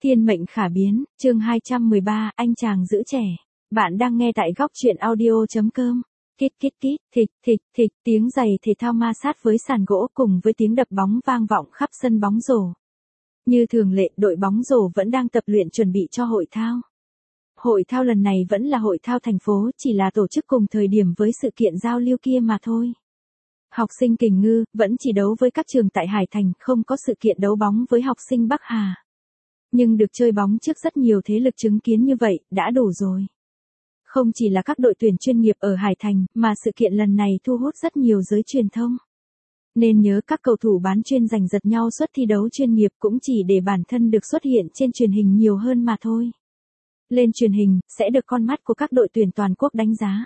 Thiên mệnh khả biến, chương 213, anh chàng giữ trẻ. Bạn đang nghe tại góc truyện audio.com. Kít kít kít, thịch thịch thịch, tiếng giày thể thao ma sát với sàn gỗ cùng với tiếng đập bóng vang vọng khắp sân bóng rổ. Như thường lệ, đội bóng rổ vẫn đang tập luyện chuẩn bị cho hội thao. Hội thao lần này vẫn là hội thao thành phố, chỉ là tổ chức cùng thời điểm với sự kiện giao lưu kia mà thôi. Học sinh Kình Ngư vẫn chỉ đấu với các trường tại Hải Thành, không có sự kiện đấu bóng với học sinh Bắc Hà. Nhưng được chơi bóng trước rất nhiều thế lực chứng kiến như vậy, đã đủ rồi. Không chỉ là các đội tuyển chuyên nghiệp ở Hải Thành, mà sự kiện lần này thu hút rất nhiều giới truyền thông. Nên nhớ các cầu thủ bán chuyên giành giật nhau suất thi đấu chuyên nghiệp cũng chỉ để bản thân được xuất hiện trên truyền hình nhiều hơn mà thôi. Lên truyền hình, sẽ được con mắt của các đội tuyển toàn quốc đánh giá.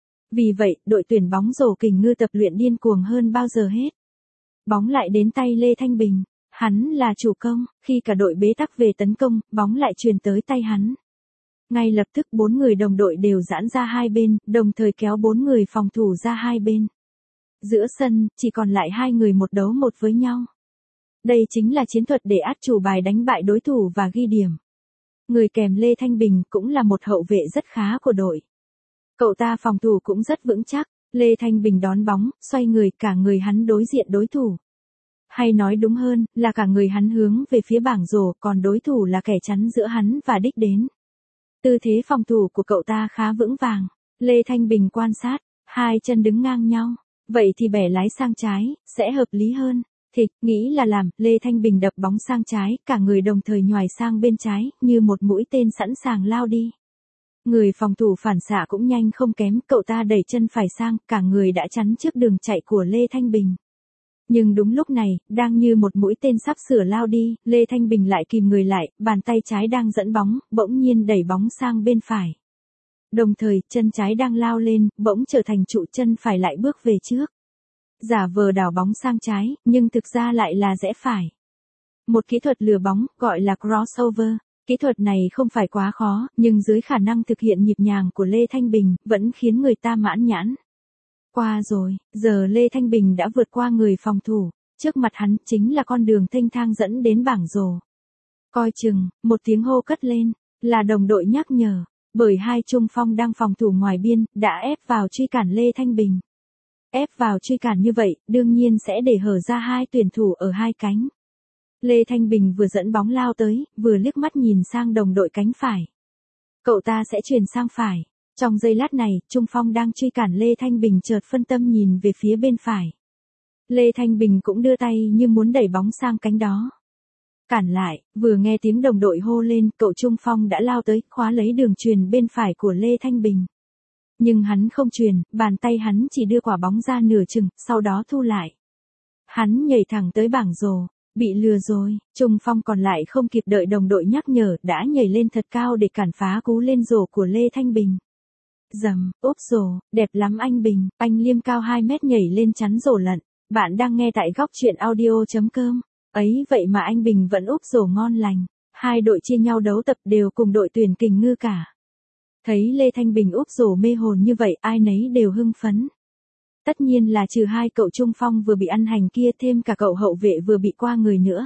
Vì vậy, đội tuyển bóng rổ Kình Ngư tập luyện điên cuồng hơn bao giờ hết. Bóng lại đến tay Lê Thanh Bình. Hắn là chủ công, khi cả đội bế tắc về tấn công, bóng lại truyền tới tay hắn. Ngay lập tức 4 người đồng đội đều giãn ra hai bên, đồng thời kéo 4 người phòng thủ ra hai bên. Giữa sân, chỉ còn lại 2 người một đấu một với nhau. Đây chính là chiến thuật để át chủ bài đánh bại đối thủ và ghi điểm. Người kèm Lê Thanh Bình cũng là một hậu vệ rất khá của đội. Cậu ta phòng thủ cũng rất vững chắc, Lê Thanh Bình đón bóng, xoay người, cả người hắn đối diện đối thủ. Hay nói đúng hơn, là cả người hắn hướng về phía bảng rổ, còn đối thủ là kẻ chắn giữa hắn và đích đến. Tư thế phòng thủ của cậu ta khá vững vàng. Lê Thanh Bình quan sát, hai chân đứng ngang nhau. Vậy thì bẻ lái sang trái, sẽ hợp lý hơn. Thịch, nghĩ là làm, Lê Thanh Bình đập bóng sang trái, cả người đồng thời nhoài sang bên trái, như một mũi tên sẵn sàng lao đi. Người phòng thủ phản xạ cũng nhanh không kém, cậu ta đẩy chân phải sang, cả người đã chắn trước đường chạy của Lê Thanh Bình. Nhưng đúng lúc này, đang như một mũi tên sắp sửa lao đi, Lê Thanh Bình lại kìm người lại, bàn tay trái đang dẫn bóng, bỗng nhiên đẩy bóng sang bên phải. Đồng thời, chân trái đang lao lên, bỗng trở thành trụ, chân phải lại bước về trước. Giả vờ đảo bóng sang trái, nhưng thực ra lại là rẽ phải. Một kỹ thuật lừa bóng, gọi là crossover. Kỹ thuật này không phải quá khó, nhưng dưới khả năng thực hiện nhịp nhàng của Lê Thanh Bình, vẫn khiến người ta mãn nhãn. Qua rồi, giờ Lê Thanh Bình đã vượt qua người phòng thủ, trước mặt hắn chính là con đường thênh thang dẫn đến bảng rổ. Coi chừng, một tiếng hô cất lên, là đồng đội nhắc nhở, bởi hai trung phong đang phòng thủ ngoài biên, đã ép vào truy cản Lê Thanh Bình. Ép vào truy cản như vậy, đương nhiên sẽ để hở ra hai tuyển thủ ở hai cánh. Lê Thanh Bình vừa dẫn bóng lao tới, vừa liếc mắt nhìn sang đồng đội cánh phải. Cậu ta sẽ chuyển sang phải. Trong giây lát này, trung phong đang truy cản Lê Thanh Bình chợt phân tâm nhìn về phía bên phải. Lê Thanh Bình cũng đưa tay như muốn đẩy bóng sang cánh đó. Cản lại, vừa nghe tiếng đồng đội hô lên, cậu trung phong đã lao tới, khóa lấy đường chuyền bên phải của Lê Thanh Bình. Nhưng hắn không chuyền, bàn tay hắn chỉ đưa quả bóng ra nửa chừng, sau đó thu lại. Hắn nhảy thẳng tới bảng rổ. Bị lừa rồi, trung phong còn lại không kịp đợi đồng đội nhắc nhở, đã nhảy lên thật cao để cản phá cú lên rổ của Lê Thanh Bình. Dầm, úp rổ, đẹp lắm anh Bình, anh liêm cao 2 mét nhảy lên chắn rổ lận. Bạn đang nghe tại góc truyện audio.com. Ấy vậy mà anh Bình vẫn úp rổ ngon lành. Hai đội chia nhau đấu tập đều cùng đội tuyển Kình Ngư cả. Thấy Lê Thanh Bình úp rổ mê hồn như vậy, ai nấy đều hưng phấn. Tất nhiên là trừ hai cậu trung phong vừa bị ăn hành kia, thêm cả cậu hậu vệ vừa bị qua người nữa.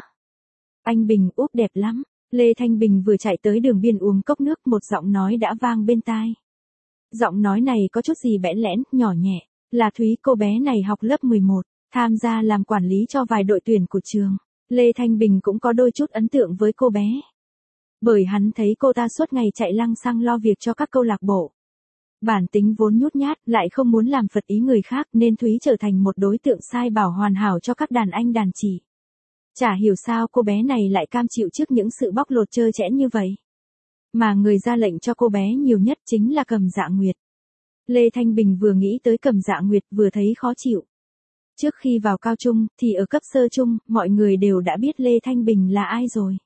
Anh Bình úp đẹp lắm. Lê Thanh Bình vừa chạy tới đường biên uống cốc nước, một giọng nói đã vang bên tai. Giọng nói này có chút gì bẽn lẽn, nhỏ nhẹ, là Thúy, cô bé này học lớp 11, tham gia làm quản lý cho vài đội tuyển của trường. Lê Thanh Bình cũng có đôi chút ấn tượng với cô bé. Bởi hắn thấy cô ta suốt ngày chạy lăng xăng lo việc cho các câu lạc bộ. Bản tính vốn nhút nhát, lại không muốn làm phật ý người khác, nên Thúy trở thành một đối tượng sai bảo hoàn hảo cho các đàn anh đàn chị. Chả hiểu sao cô bé này lại cam chịu trước những sự bóc lột trơ trẽn như vậy. Mà người ra lệnh cho cô bé nhiều nhất chính là Cầm Dạ Nguyệt. Lê Thanh Bình vừa nghĩ tới Cầm Dạ Nguyệt vừa thấy khó chịu. Trước khi vào cao trung, thì ở cấp sơ trung, mọi người đều đã biết Lê Thanh Bình là ai rồi.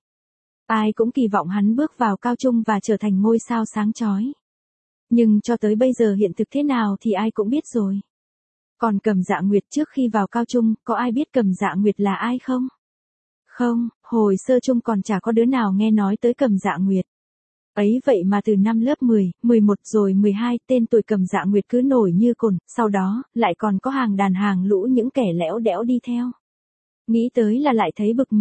Ai cũng kỳ vọng hắn bước vào cao trung và trở thành ngôi sao sáng chói. Nhưng cho tới bây giờ hiện thực thế nào thì ai cũng biết rồi. Còn Cầm Dạ Nguyệt trước khi vào cao trung, có ai biết Cầm Dạ Nguyệt là ai không? Không, hồi sơ trung còn chả có đứa nào nghe nói tới Cầm Dạ Nguyệt. Ấy vậy mà từ năm lớp 10, 11 rồi 12, tên tuổi Cầm Dạ Nguyệt cứ nổi như cồn, sau đó, lại còn có hàng đàn hàng lũ những kẻ lẽo đẽo đi theo. Nghĩ tới là lại thấy bực mình.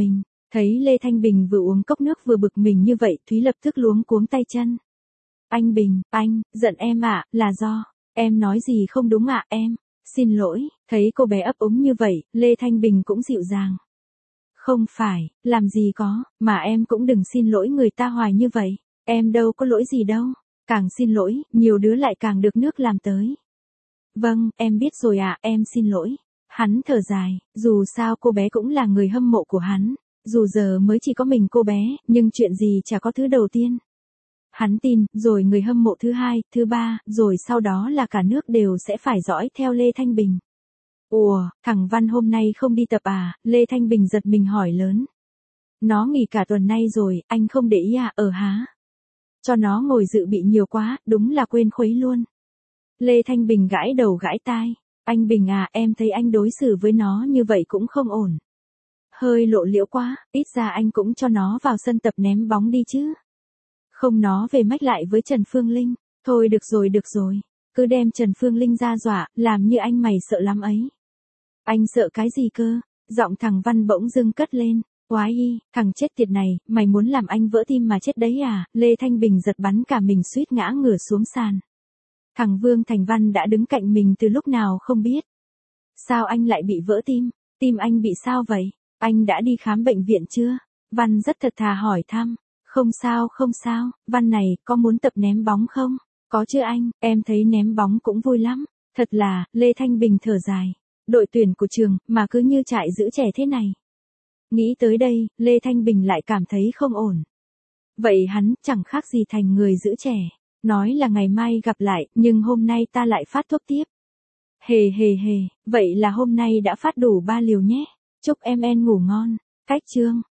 Thấy Lê Thanh Bình vừa uống cốc nước vừa bực mình như vậy, Thúy lập tức luống cuống tay chân. Anh Bình, anh, giận em ạ, là do, em nói gì không đúng ạ, em, xin lỗi, thấy cô bé ấp úng như vậy, Lê Thanh Bình cũng dịu dàng. Không phải, làm gì có, mà em cũng đừng xin lỗi người ta hoài như vậy, em đâu có lỗi gì đâu, càng xin lỗi, nhiều đứa lại càng được nước làm tới. Vâng, em biết rồi ạ, em xin lỗi. Hắn thở dài, dù sao cô bé cũng là người hâm mộ của hắn, dù giờ mới chỉ có mình cô bé, nhưng chuyện gì chả có thứ đầu tiên. Hắn tin, rồi người hâm mộ thứ hai, thứ ba, rồi sau đó là cả nước đều sẽ phải dõi theo Lê Thanh Bình. Ủa, thằng Văn hôm nay không đi tập à? Lê Thanh Bình giật mình hỏi lớn. Nó nghỉ cả tuần nay rồi, anh không để ý à? Há? Cho nó ngồi dự bị nhiều quá, đúng là quên khuấy luôn. Lê Thanh Bình gãi đầu gãi tai. Anh Bình à, em thấy anh đối xử với nó như vậy cũng không ổn. Hơi lộ liễu quá, ít ra anh cũng cho nó vào sân tập ném bóng đi chứ. Không nó về mách lại với Trần Phương Linh. Thôi được rồi. Cứ đem Trần Phương Linh ra dọa, làm như anh mày sợ lắm ấy. Anh sợ cái gì cơ? Giọng thằng Văn bỗng dưng cất lên. Oái y, thằng chết tiệt này, mày muốn làm anh vỡ tim mà chết đấy à? Lê Thanh Bình giật bắn cả mình suýt ngã ngửa xuống sàn. Thằng Vương Thành Văn đã đứng cạnh mình từ lúc nào không biết. Sao anh lại bị vỡ tim? Tim anh bị sao vậy? Anh đã đi khám bệnh viện chưa? Văn rất thật thà hỏi thăm. Không sao, Văn này, có muốn tập ném bóng không? Có chứ anh, em thấy ném bóng cũng vui lắm. Thật là, Lê Thanh Bình thở dài. Đội tuyển của trường, mà cứ như trại giữ trẻ thế này. Nghĩ tới đây, Lê Thanh Bình lại cảm thấy không ổn. Vậy hắn, chẳng khác gì thành người giữ trẻ. Nói là ngày mai gặp lại, nhưng hôm nay ta lại phát thuốc tiếp. Hề, vậy là hôm nay đã phát đủ 3 liều nhé. Chúc em ngủ ngon. Cách chương.